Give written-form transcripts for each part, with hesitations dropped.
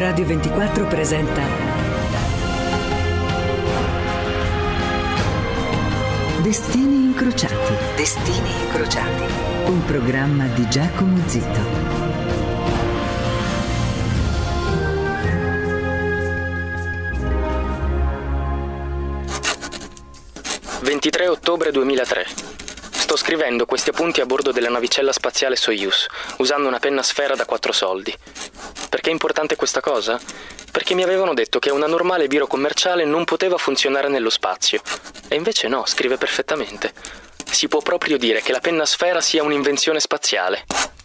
Radio 24 presenta Destini incrociati. Destini incrociati. Un programma di Giacomo Zito. 23 ottobre 2003. Sto scrivendo questi appunti a bordo della navicella spaziale Soyuz, usando una penna sfera da 4 soldi. Perché è importante questa cosa? Perché mi avevano detto che una normale biro commerciale non poteva funzionare nello spazio. E invece no, scrive perfettamente. Si può proprio dire che la penna sfera sia un'invenzione spaziale.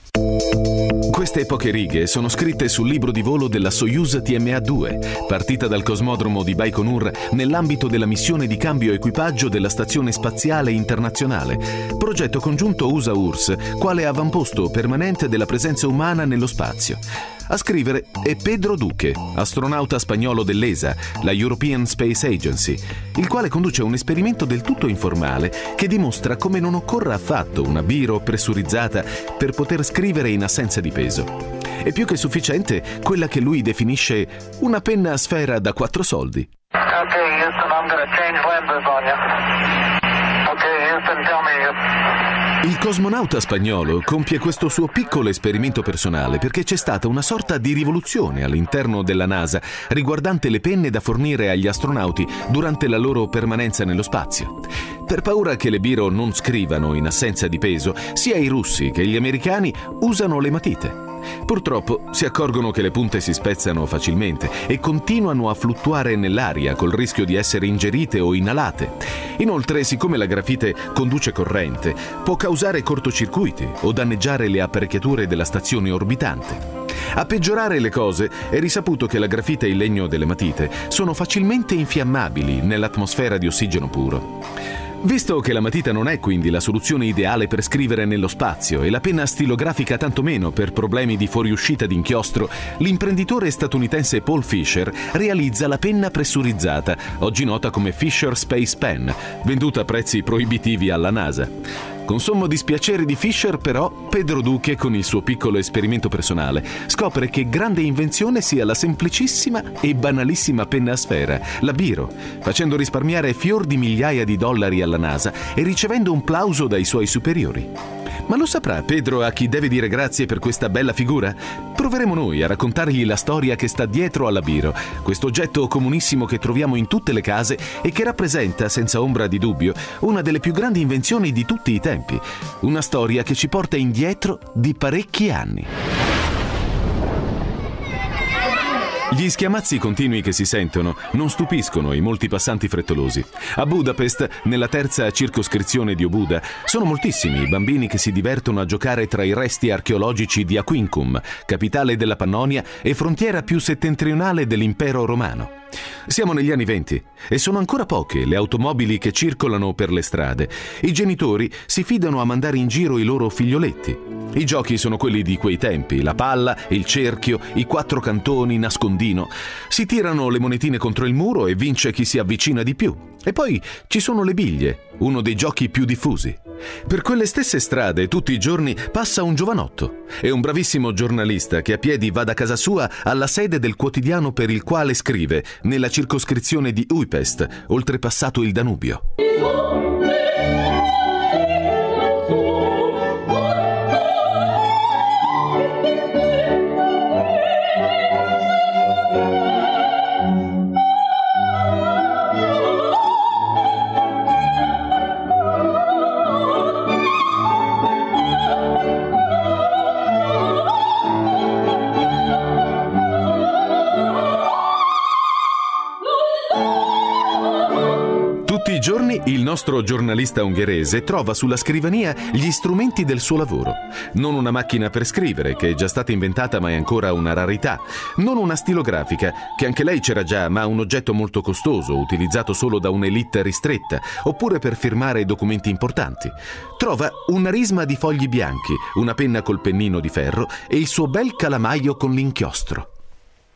Queste poche righe sono scritte sul libro di volo della Soyuz TMA-2, partita dal cosmodromo di Baikonur nell'ambito della missione di cambio equipaggio della Stazione Spaziale Internazionale, progetto congiunto USA-URSS, quale avamposto permanente della presenza umana nello spazio. A scrivere è Pedro Duque, astronauta spagnolo dell'ESA, la European Space Agency, il quale conduce un esperimento del tutto informale che dimostra come non occorra affatto una biro pressurizzata per poter scrivere in assenza di peso. È più che sufficiente quella che lui definisce una penna a sfera da 4 soldi. Ok, Houston, I'm gonna change lenses on you. Ok, Houston, tell me. Il cosmonauta spagnolo compie questo suo piccolo esperimento personale perché c'è stata una sorta di rivoluzione all'interno della NASA riguardante le penne da fornire agli astronauti durante la loro permanenza nello spazio. Per paura che le biro non scrivano in assenza di peso, sia i russi che gli americani usano le matite. Purtroppo si accorgono che le punte si spezzano facilmente e continuano a fluttuare nell'aria col rischio di essere ingerite o inalate. Inoltre, siccome la grafite conduce corrente, può causare cortocircuiti o danneggiare le apparecchiature della stazione orbitante. A peggiorare le cose è risaputo che la grafite e il legno delle matite sono facilmente infiammabili nell'atmosfera di ossigeno puro. Visto che la matita non è quindi la soluzione ideale per scrivere nello spazio e la penna stilografica tanto meno per problemi di fuoriuscita d'inchiostro, l'imprenditore statunitense Paul Fisher realizza la penna pressurizzata, oggi nota come Fisher Space Pen, venduta a prezzi proibitivi alla NASA. Con sommo dispiacere di Fisher, però, Pedro Duque, con il suo piccolo esperimento personale, scopre che grande invenzione sia la semplicissima e banalissima penna a sfera, la biro, facendo risparmiare fior di migliaia di dollari alla NASA e ricevendo un plauso dai suoi superiori. Ma lo saprà Pedro a chi deve dire grazie per questa bella figura? Proveremo noi a raccontargli la storia che sta dietro alla biro, questo oggetto comunissimo che troviamo in tutte le case e che rappresenta, senza ombra di dubbio, una delle più grandi invenzioni di tutti i tempi. Una storia che ci porta indietro di parecchi anni. Gli schiamazzi continui che si sentono non stupiscono i molti passanti frettolosi. A Budapest, nella terza circoscrizione di Obuda, sono moltissimi i bambini che si divertono a giocare tra i resti archeologici di Aquincum, capitale della Pannonia e frontiera più settentrionale dell'impero romano. Siamo negli anni '20 e sono ancora poche le automobili che circolano per le strade. I genitori si fidano a mandare in giro i loro figlioletti. I giochi sono quelli di quei tempi, la palla, il cerchio, i 4 cantoni, nascondino. Si tirano le monetine contro il muro e vince chi si avvicina di più. E poi ci sono le biglie, uno dei giochi più diffusi. Per quelle stesse strade tutti i giorni passa un giovanotto. È un bravissimo giornalista che a piedi va da casa sua alla sede del quotidiano per il quale scrive, nella circoscrizione di Újpest, oltrepassato il Danubio. Tutti i giorni il nostro giornalista ungherese trova sulla scrivania gli strumenti del suo lavoro. Non una macchina per scrivere, che è già stata inventata ma è ancora una rarità. Non una stilografica, che anche lei c'era già, ma un oggetto molto costoso, utilizzato solo da un'elite ristretta, oppure per firmare documenti importanti. Trova una risma di fogli bianchi, una penna col pennino di ferro e il suo bel calamaio con l'inchiostro.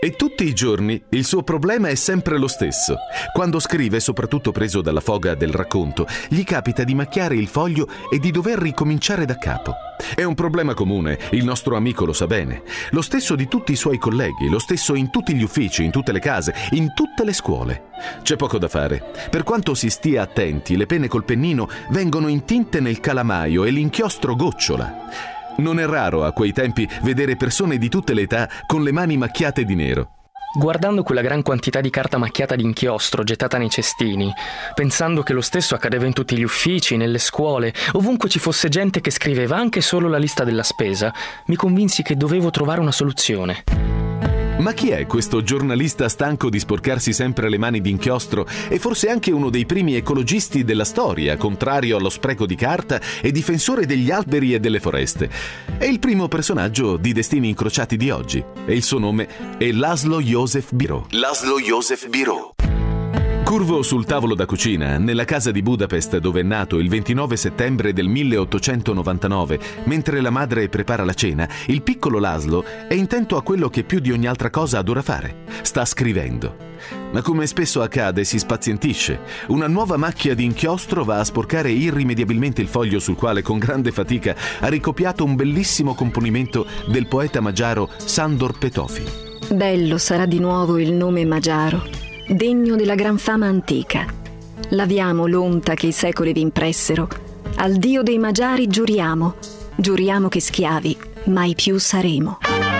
E tutti i giorni il suo problema è sempre lo stesso. Quando scrive, soprattutto preso dalla foga del racconto, gli capita di macchiare il foglio e di dover ricominciare da capo. È un problema comune, il nostro amico lo sa bene. Lo stesso di tutti i suoi colleghi, lo stesso in tutti gli uffici, in tutte le case, in tutte le scuole. C'è poco da fare. Per quanto si stia attenti, le penne col pennino vengono intinte nel calamaio e l'inchiostro gocciola. Non è raro a quei tempi vedere persone di tutte le età con le mani macchiate di nero. Guardando quella gran quantità di carta macchiata di inchiostro gettata nei cestini, pensando che lo stesso accadeva in tutti gli uffici, nelle scuole, ovunque ci fosse gente che scriveva anche solo la lista della spesa, mi convinsi che dovevo trovare una soluzione. Ma chi è questo giornalista stanco di sporcarsi sempre le mani d'inchiostro e forse anche uno dei primi ecologisti della storia, contrario allo spreco di carta e difensore degli alberi e delle foreste? È il primo personaggio di Destini Incrociati di oggi e il suo nome è Laszlo József Bíró. Laszlo József Bíró. Curvo sul tavolo da cucina, nella casa di Budapest dove è nato il 29 settembre del 1899, mentre la madre prepara la cena, il piccolo Laszlo è intento a quello che più di ogni altra cosa adora fare. Sta scrivendo. Ma come spesso accade, si spazientisce. Una nuova macchia di inchiostro va a sporcare irrimediabilmente il foglio sul quale con grande fatica ha ricopiato un bellissimo componimento del poeta magiaro Sándor Petőfi. Bello sarà di nuovo il nome magiaro, degno della gran fama antica. Laviamo l'onta che i secoli vi impressero. Al Dio dei magiari giuriamo che schiavi mai più saremo.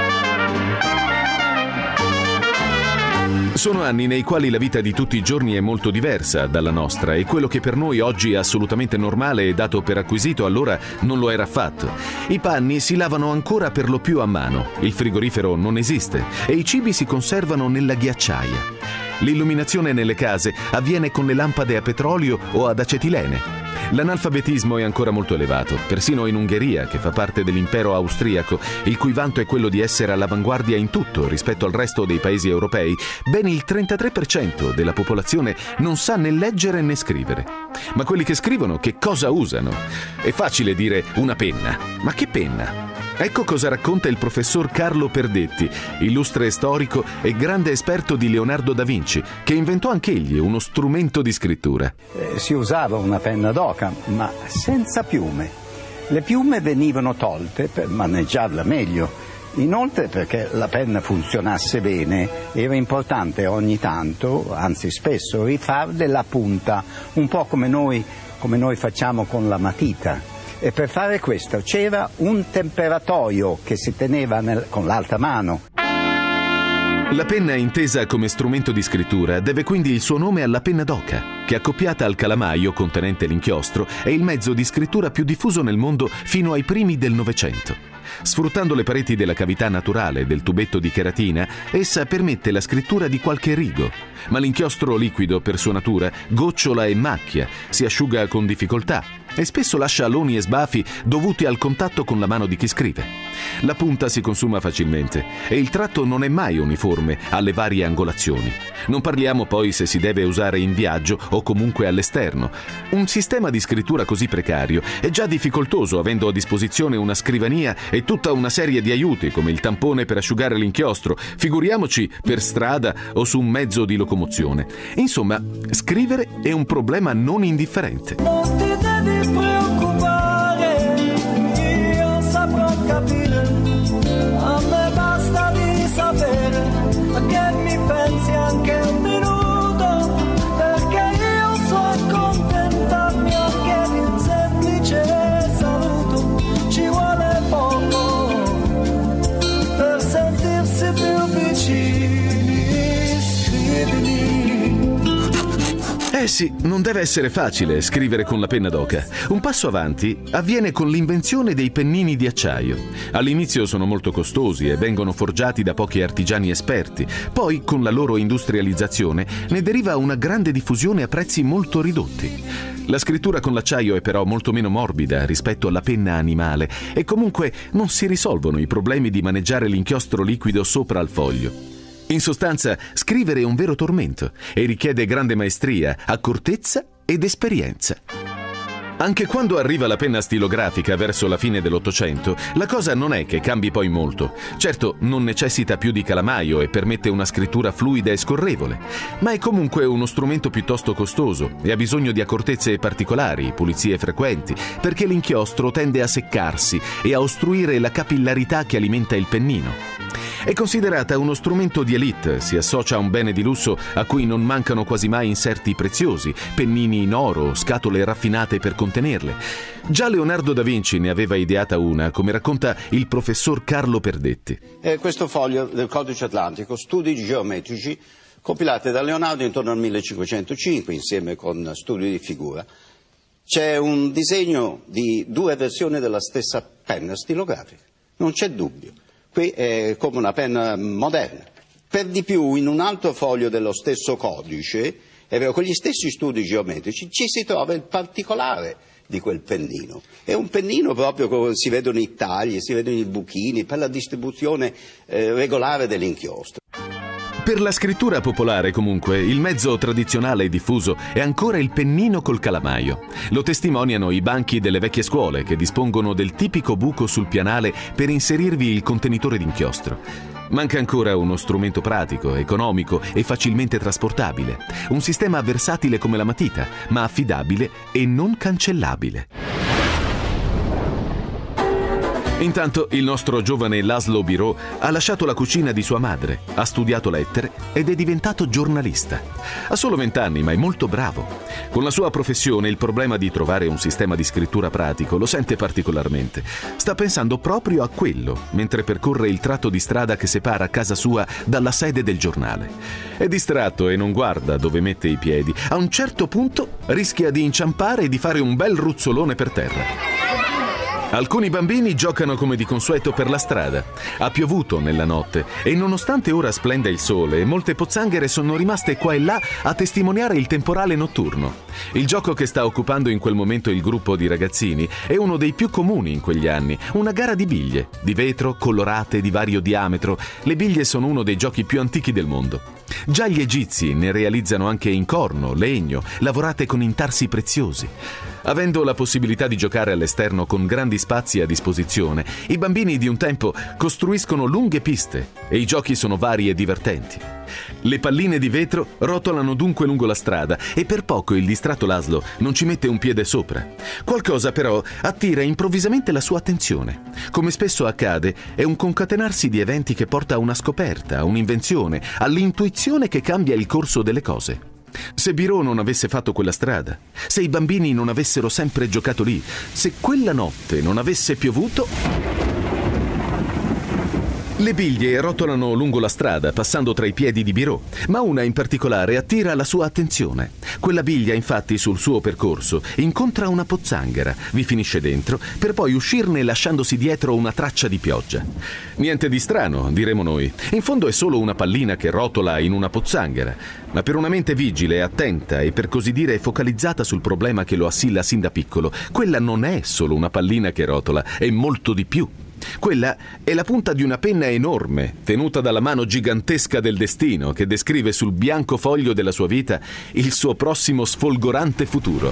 Sono anni nei quali la vita di tutti i giorni è molto diversa dalla nostra e quello che per noi oggi è assolutamente normale e dato per acquisito allora non lo era affatto. I panni si lavano ancora per lo più a mano, il frigorifero non esiste e i cibi si conservano nella ghiacciaia. L'illuminazione nelle case avviene con le lampade a petrolio o ad acetilene. L'analfabetismo è ancora molto elevato, persino in Ungheria, che fa parte dell'impero austriaco, il cui vanto è quello di essere all'avanguardia in tutto rispetto al resto dei paesi europei. Ben il 33% della popolazione non sa né leggere né scrivere. Ma quelli che scrivono che cosa usano? È facile dire una penna. Ma che penna? Ecco cosa racconta il professor Carlo Perdetti, illustre storico e grande esperto di Leonardo da Vinci, che inventò anch'egli uno strumento di scrittura. Si usava una penna d'oca, ma senza piume. Le piume venivano tolte per maneggiarla meglio. Inoltre, perché la penna funzionasse bene, era importante ogni tanto, anzi spesso, rifarle la punta, un po' come noi facciamo con la matita. E per fare questo c'era un temperatoio che si teneva con l'altra mano. La penna intesa come strumento di scrittura deve quindi il suo nome alla penna d'oca, che accoppiata al calamaio contenente l'inchiostro è il mezzo di scrittura più diffuso nel mondo fino ai primi del Novecento. Sfruttando le pareti della cavità naturale del tubetto di cheratina, essa permette la scrittura di qualche rigo, ma l'inchiostro liquido per sua natura gocciola e macchia, si asciuga con difficoltà e spesso lascia aloni e sbafi dovuti al contatto con la mano di chi scrive. La punta si consuma facilmente e il tratto non è mai uniforme alle varie angolazioni. Non parliamo poi se si deve usare in viaggio o comunque all'esterno. Un sistema di scrittura così precario è già difficoltoso avendo a disposizione una scrivania e tutta una serie di aiuti come il tampone per asciugare l'inchiostro, figuriamoci per strada o su un mezzo di locomozione. Insomma, scrivere è un problema non indifferente. Non ti devi preoccupare, io saprò capire, a me basta di sapere che mi pensi anche un minuto, perché io so accontentarmi anche di un semplice saluto, ci vuole poco per sentirsi più vicini, scrivimi. Eh sì, non deve essere facile scrivere con la penna d'oca. Un passo avanti avviene con l'invenzione dei pennini di acciaio. All'inizio sono molto costosi e vengono forgiati da pochi artigiani esperti. Poi, con la loro industrializzazione, ne deriva una grande diffusione a prezzi molto ridotti. La scrittura con l'acciaio è però molto meno morbida rispetto alla penna animale e comunque non si risolvono i problemi di maneggiare l'inchiostro liquido sopra al foglio. In sostanza, scrivere è un vero tormento e richiede grande maestria, accortezza ed esperienza. Anche quando arriva la penna stilografica verso la fine dell'Ottocento, la cosa non è che cambi poi molto. Certo, non necessita più di calamaio e permette una scrittura fluida e scorrevole, ma è comunque uno strumento piuttosto costoso e ha bisogno di accortezze particolari, pulizie frequenti, perché l'inchiostro tende a seccarsi e a ostruire la capillarità che alimenta il pennino. È considerata uno strumento di élite, si associa a un bene di lusso a cui non mancano quasi mai inserti preziosi, pennini in oro, scatole raffinate per contenerle. Già Leonardo da Vinci ne aveva ideata una, come racconta il professor Carlo Perdetti. Questo foglio del Codice Atlantico, studi geometrici compilati da Leonardo intorno al 1505, insieme con studi di figura. C'è un disegno di 2 versioni della stessa penna stilografica, non c'è dubbio. Qui è come una penna moderna. Per di più, in un altro foglio dello stesso codice, con gli stessi studi geometrici, ci si trova il particolare di quel pennino. È un pennino proprio come si vedono i tagli, si vedono i buchini, per la distribuzione regolare dell'inchiostro. Per la scrittura popolare, comunque, il mezzo tradizionale e diffuso è ancora il pennino col calamaio. Lo testimoniano i banchi delle vecchie scuole che dispongono del tipico buco sul pianale per inserirvi il contenitore d'inchiostro. Manca ancora uno strumento pratico, economico e facilmente trasportabile. Un sistema versatile come la matita, ma affidabile e non cancellabile. Intanto il nostro giovane Laszlo Biró ha lasciato la cucina di sua madre, ha studiato lettere ed è diventato giornalista. Ha solo 20 anni, ma è molto bravo. Con la sua professione il problema di trovare un sistema di scrittura pratico lo sente particolarmente. Sta pensando proprio a quello, mentre percorre il tratto di strada che separa casa sua dalla sede del giornale. È distratto e non guarda dove mette i piedi. A un certo punto rischia di inciampare e di fare un bel ruzzolone per terra. Alcuni bambini giocano come di consueto per la strada. Ha piovuto nella notte e nonostante ora splenda il sole, molte pozzanghere sono rimaste qua e là a testimoniare il temporale notturno. Il gioco che sta occupando in quel momento il gruppo di ragazzini è uno dei più comuni in quegli anni, una gara di biglie, di vetro, colorate, di vario diametro. Le biglie sono uno dei giochi più antichi del mondo. Già gli egizi ne realizzano anche in corno, legno, lavorate con intarsi preziosi. Avendo la possibilità di giocare all'esterno con grandi spazi a disposizione, i bambini di un tempo costruiscono lunghe piste e i giochi sono vari e divertenti. Le palline di vetro rotolano dunque lungo la strada e per poco il distratto Laszlo non ci mette un piede sopra. Qualcosa però attira improvvisamente la sua attenzione. Come spesso accade, è un concatenarsi di eventi che porta a una scoperta, a un'invenzione, all'intuizione che cambia il corso delle cose. Se Biró non avesse fatto quella strada, se i bambini non avessero sempre giocato lì, se quella notte non avesse piovuto... Le biglie rotolano lungo la strada, passando tra i piedi di Biró, ma una in particolare attira la sua attenzione. Quella biglia, infatti, sul suo percorso incontra una pozzanghera, vi finisce dentro, per poi uscirne lasciandosi dietro una traccia di pioggia. Niente di strano, diremo noi. In fondo è solo una pallina che rotola in una pozzanghera, ma per una mente vigile, attenta e per così dire focalizzata sul problema che lo assilla sin da piccolo, quella non è solo una pallina che rotola, è molto di più. Quella è la punta di una penna enorme, tenuta dalla mano gigantesca del destino, che descrive sul bianco foglio della sua vita il suo prossimo sfolgorante futuro.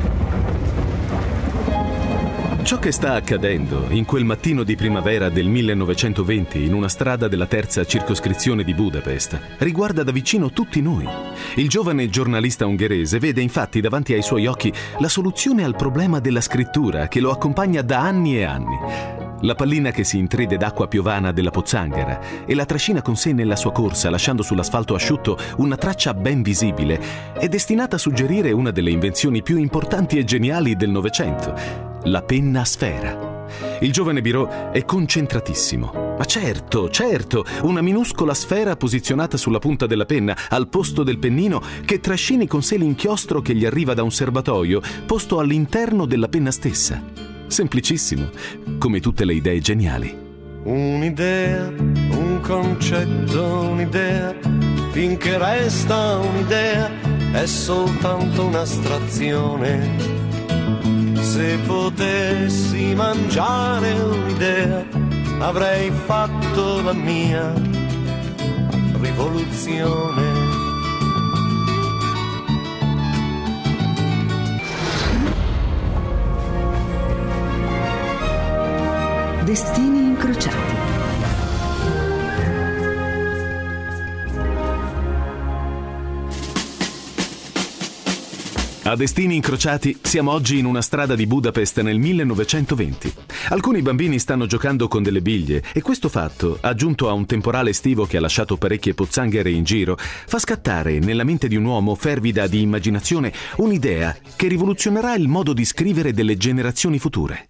Ciò che sta accadendo in quel mattino di primavera del 1920 in una strada della terza circoscrizione di Budapest riguarda da vicino tutti noi. Il giovane giornalista ungherese vede infatti davanti ai suoi occhi la soluzione al problema della scrittura che lo accompagna da anni e anni. La pallina che si intride d'acqua piovana della pozzanghera e la trascina con sé nella sua corsa, lasciando sull'asfalto asciutto una traccia ben visibile, è destinata a suggerire una delle invenzioni più importanti e geniali del Novecento, la penna a sfera. Il giovane Biró è concentratissimo. Ma certo, una minuscola sfera posizionata sulla punta della penna, al posto del pennino, che trascini con sé l'inchiostro che gli arriva da un serbatoio posto all'interno della penna stessa. Semplicissimo, come tutte le idee geniali. Un'idea, un concetto, un'idea, finché resta un'idea, è soltanto un'astrazione. Se potessi mangiare un'idea, avrei fatto la mia rivoluzione. Destini incrociati. A Destini incrociati siamo oggi in una strada di Budapest nel 1920. Alcuni bambini stanno giocando con delle biglie e questo fatto, aggiunto a un temporale estivo che ha lasciato parecchie pozzanghere in giro, fa scattare nella mente di un uomo fervida di immaginazione un'idea che rivoluzionerà il modo di scrivere delle generazioni future.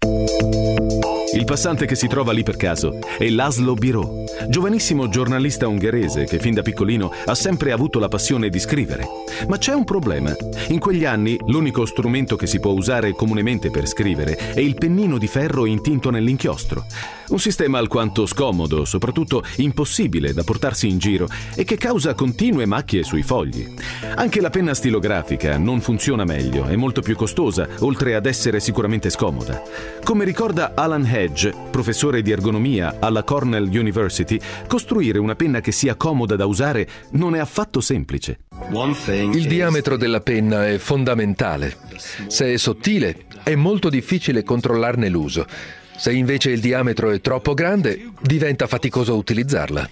Il passante che si trova lì per caso è Laszlo Biro, giovanissimo giornalista ungherese che fin da piccolino ha sempre avuto la passione di scrivere. Ma c'è un problema. In quegli anni l'unico strumento che si può usare comunemente per scrivere è il pennino di ferro intinto nell'inchiostro. Un sistema alquanto scomodo, soprattutto impossibile da portarsi in giro e che causa continue macchie sui fogli. Anche la penna stilografica non funziona meglio, è molto più costosa, oltre ad essere sicuramente scomoda. Come ricorda Alan Hedge, professore di ergonomia alla Cornell University, costruire una penna che sia comoda da usare non è affatto semplice. Il diametro della penna è fondamentale. Se è sottile, è molto difficile controllarne l'uso. Se invece il diametro è troppo grande, diventa faticoso utilizzarla.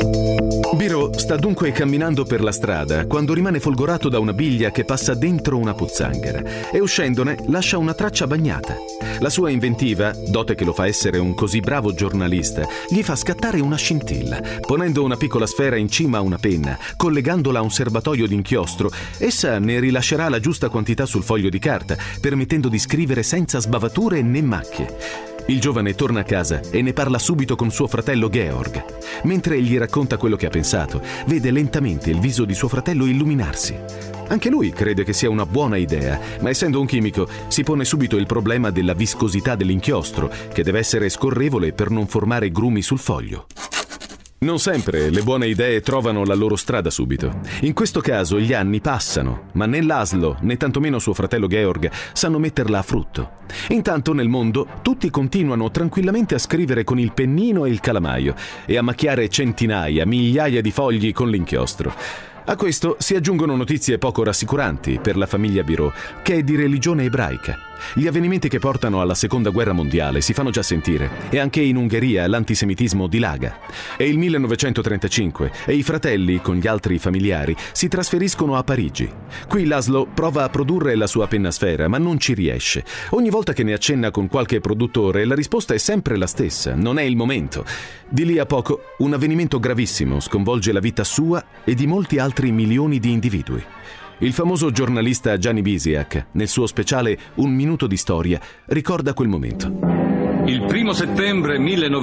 Biro sta dunque camminando per la strada quando rimane folgorato da una biglia che passa dentro una pozzanghera e uscendone lascia una traccia bagnata. La sua inventiva, dote che lo fa essere un così bravo giornalista, gli fa scattare una scintilla. Ponendo una piccola sfera in cima a una penna, collegandola a un serbatoio d'inchiostro, essa ne rilascerà la giusta quantità sul foglio di carta, permettendo di scrivere senza sbavature né macchie. Il giovane torna a casa e ne parla subito con suo fratello Georg. Mentre gli racconta quello che ha pensato, vede lentamente il viso di suo fratello illuminarsi. Anche lui crede che sia una buona idea, ma essendo un chimico si pone subito il problema della viscosità dell'inchiostro, che deve essere scorrevole per non formare grumi sul foglio. Non sempre le buone idee trovano la loro strada subito. In questo caso gli anni passano, ma né Laszlo né tantomeno suo fratello Georg sanno metterla a frutto. Intanto nel mondo tutti continuano tranquillamente a scrivere con il pennino e il calamaio e a macchiare centinaia, migliaia di fogli con l'inchiostro. A questo si aggiungono notizie poco rassicuranti per la famiglia Biro, che è di religione ebraica. Gli avvenimenti che portano alla Seconda Guerra Mondiale si fanno già sentire e anche in Ungheria l'antisemitismo dilaga. È il 1935 e i fratelli, con gli altri familiari, si trasferiscono a Parigi. Qui Laszlo prova a produrre la sua penna sfera, ma non ci riesce. Ogni volta che ne accenna con qualche produttore, la risposta è sempre la stessa: non è il momento. Di lì a poco, un avvenimento gravissimo sconvolge la vita sua e di molti altri milioni di individui. Il famoso giornalista Gianni Bisiak, nel suo speciale Un minuto di storia, ricorda quel momento. Il 1 settembre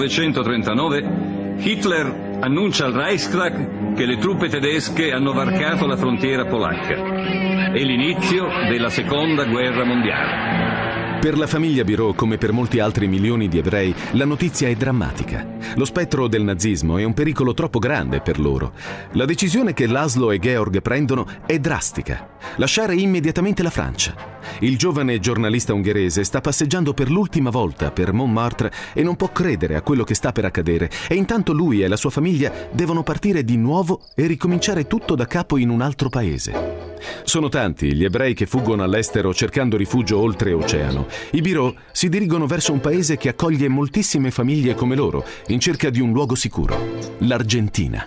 1939 Hitler annuncia al Reichstag che le truppe tedesche hanno varcato la frontiera polacca. È l'inizio della Seconda Guerra Mondiale. Per la famiglia Biro, come per molti altri milioni di ebrei, la notizia è drammatica. Lo spettro del nazismo è un pericolo troppo grande per loro. La decisione che Laszlo e Georg prendono è drastica: lasciare immediatamente la Francia. Il giovane giornalista ungherese sta passeggiando per l'ultima volta per Montmartre e non può credere a quello che sta per accadere, e intanto lui e la sua famiglia devono partire di nuovo e ricominciare tutto da capo in un altro paese. Sono tanti gli ebrei che fuggono all'estero cercando rifugio oltreoceano. I Biro si dirigono verso un paese che accoglie moltissime famiglie come loro, in cerca di un luogo sicuro: l'Argentina.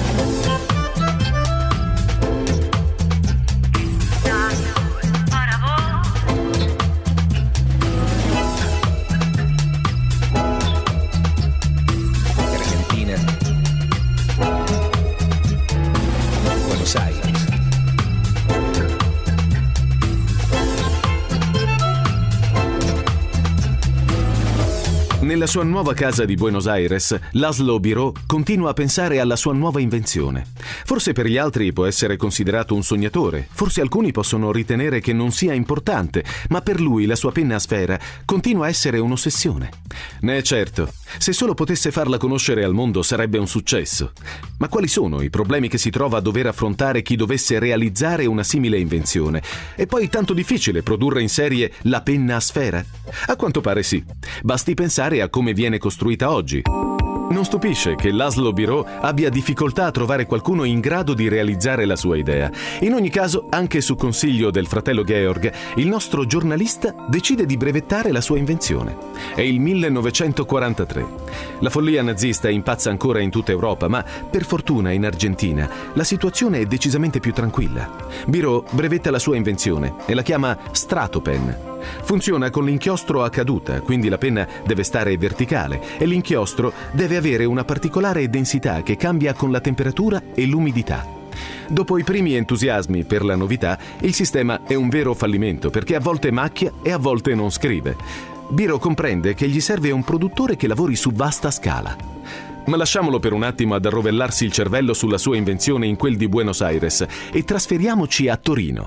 Nella sua nuova casa di Buenos Aires, Laszlo Biro continua a pensare alla sua nuova invenzione. Forse per gli altri può essere considerato un sognatore, forse alcuni possono ritenere che non sia importante, ma per lui la sua penna a sfera continua a essere un'ossessione. Ne è certo, se solo potesse farla conoscere al mondo sarebbe un successo. Ma quali sono i problemi che si trova a dover affrontare chi dovesse realizzare una simile invenzione? È poi tanto difficile produrre in serie la penna a sfera? A quanto pare sì. Basti pensare a come viene costruita oggi. Non stupisce che Laszlo Biró abbia difficoltà a trovare qualcuno in grado di realizzare la sua idea. In ogni caso, anche su consiglio del fratello Georg, il nostro giornalista decide di brevettare la sua invenzione. È il 1943. La follia nazista impazza ancora in tutta Europa, ma per fortuna in Argentina la situazione è decisamente più tranquilla. Biró brevetta la sua invenzione e la chiama Stratopen. Funziona con l'inchiostro a caduta, quindi la penna deve stare verticale e l'inchiostro deve avere una particolare densità che cambia con la temperatura e l'umidità. Dopo i primi entusiasmi per la novità, il sistema è un vero fallimento perché a volte macchia e a volte non scrive. Biró comprende che gli serve un produttore che lavori su vasta scala. Ma lasciamolo per un attimo ad arrovellarsi il cervello sulla sua invenzione in quel di Buenos Aires e trasferiamoci a Torino.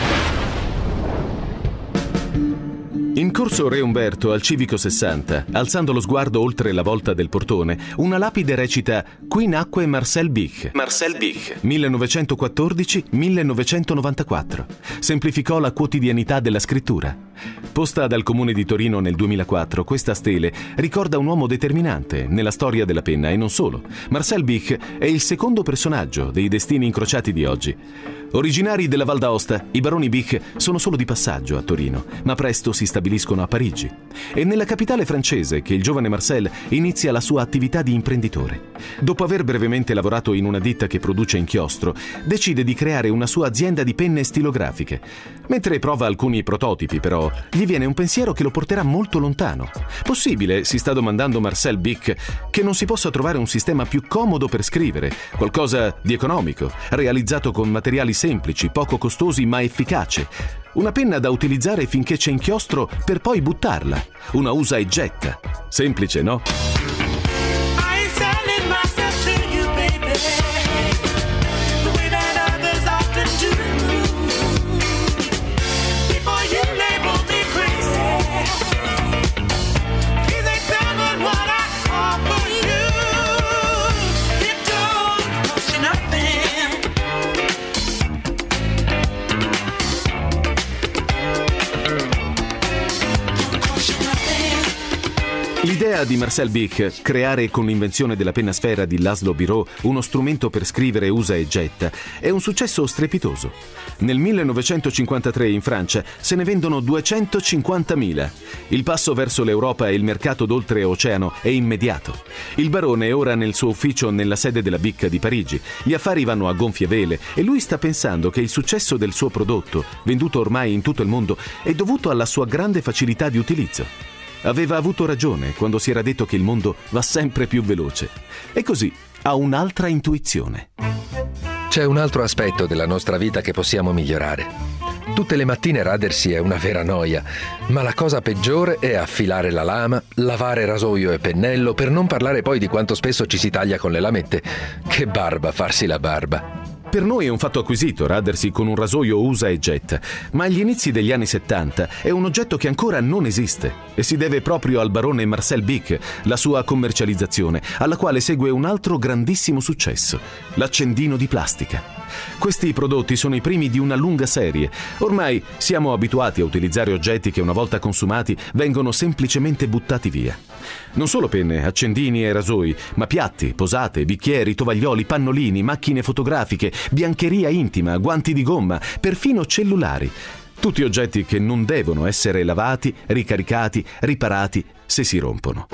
In corso Re Umberto al Civico 60, alzando lo sguardo oltre la volta del portone, una lapide recita «Qui nacque Marcel Bich». Marcel Bich, 1914-1994. Semplificò la quotidianità della scrittura. Posta dal Comune di Torino nel 2004, questa stele ricorda un uomo determinante nella storia della penna e non solo. Marcel Bich è il secondo personaggio dei destini incrociati di oggi. Originari della Val d'Aosta, i baroni Bich sono solo di passaggio a Torino, ma presto si stabiliscono a Parigi. È nella capitale francese che il giovane Marcel inizia la sua attività di imprenditore. Dopo aver brevemente lavorato in una ditta che produce inchiostro, decide di creare una sua azienda di penne stilografiche. Mentre prova alcuni prototipi, però, gli viene un pensiero che lo porterà molto lontano. Possibile, si sta domandando Marcel Bich, che non si possa trovare un sistema più comodo per scrivere, qualcosa di economico, realizzato con materiali semplici, poco costosi ma efficace. Una penna da utilizzare finché c'è inchiostro per poi buttarla. Una usa e getta. Semplice, no? L'idea di Marcel Bich, creare con l'invenzione della penna sfera di Laszlo Biró uno strumento per scrivere usa e getta, è un successo strepitoso. Nel 1953 in Francia se ne vendono 250.000. Il passo verso l'Europa e il mercato d'oltreoceano è immediato. Il barone è ora nel suo ufficio nella sede della Bic di Parigi. Gli affari vanno a gonfie vele e lui sta pensando che il successo del suo prodotto, venduto ormai in tutto il mondo, è dovuto alla sua grande facilità di utilizzo. Aveva avuto ragione quando si era detto che il mondo va sempre più veloce. E così ha un'altra intuizione. C'è un altro aspetto della nostra vita che possiamo migliorare. Tutte le mattine radersi è una vera noia, ma la cosa peggiore è affilare la lama, lavare rasoio e pennello, per non parlare poi di quanto spesso ci si taglia con le lamette. Che barba farsi la barba! Per noi è un fatto acquisito radersi con un rasoio usa e getta, ma agli inizi degli anni 70 è un oggetto che ancora non esiste e si deve proprio al barone Marcel Bich, la sua commercializzazione, alla quale segue un altro grandissimo successo, l'accendino di plastica. Questi prodotti sono i primi di una lunga serie. Ormai siamo abituati a utilizzare oggetti che una volta consumati vengono semplicemente buttati via. Non solo penne, accendini e rasoi, ma piatti, posate, bicchieri, tovaglioli, pannolini, macchine fotografiche, biancheria intima, guanti di gomma, perfino cellulari. Tutti oggetti che non devono essere lavati, ricaricati, riparati se si rompono.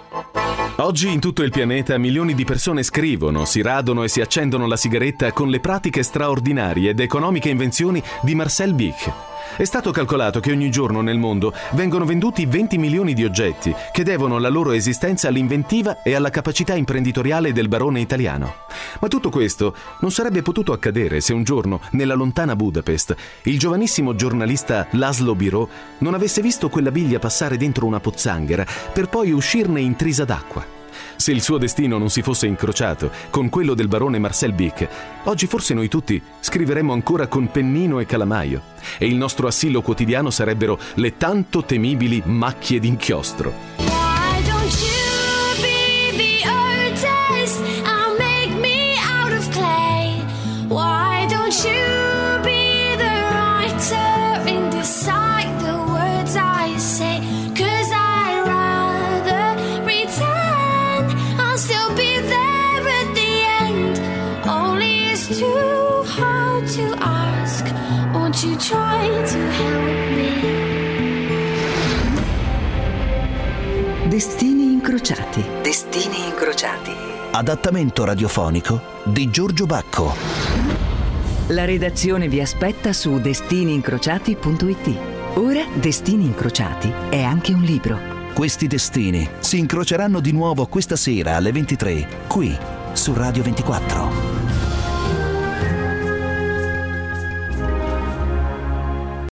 Oggi in tutto il pianeta milioni di persone scrivono, si radono e si accendono la sigaretta con le pratiche straordinarie ed economiche invenzioni di Marcel Bich. È stato calcolato che ogni giorno nel mondo vengono venduti 20 milioni di oggetti che devono la loro esistenza all'inventiva e alla capacità imprenditoriale del barone italiano. Ma tutto questo non sarebbe potuto accadere se un giorno, nella lontana Budapest, il giovanissimo giornalista Laszlo Biró non avesse visto quella biglia passare dentro una pozzanghera per poi uscirne intrisa d'acqua. Se il suo destino non si fosse incrociato con quello del barone Marcel Bich, oggi forse noi tutti scriveremmo ancora con pennino e calamaio e il nostro assillo quotidiano sarebbero le tanto temibili macchie d'inchiostro. Still incrociati. Destini incrociati. Adattamento radiofonico di Giorgio Bacco. La redazione vi aspetta su destiniincrociati.it. Ora Destini incrociati è anche un libro. Questi destini si incroceranno di nuovo questa sera alle 23, qui su Radio 24.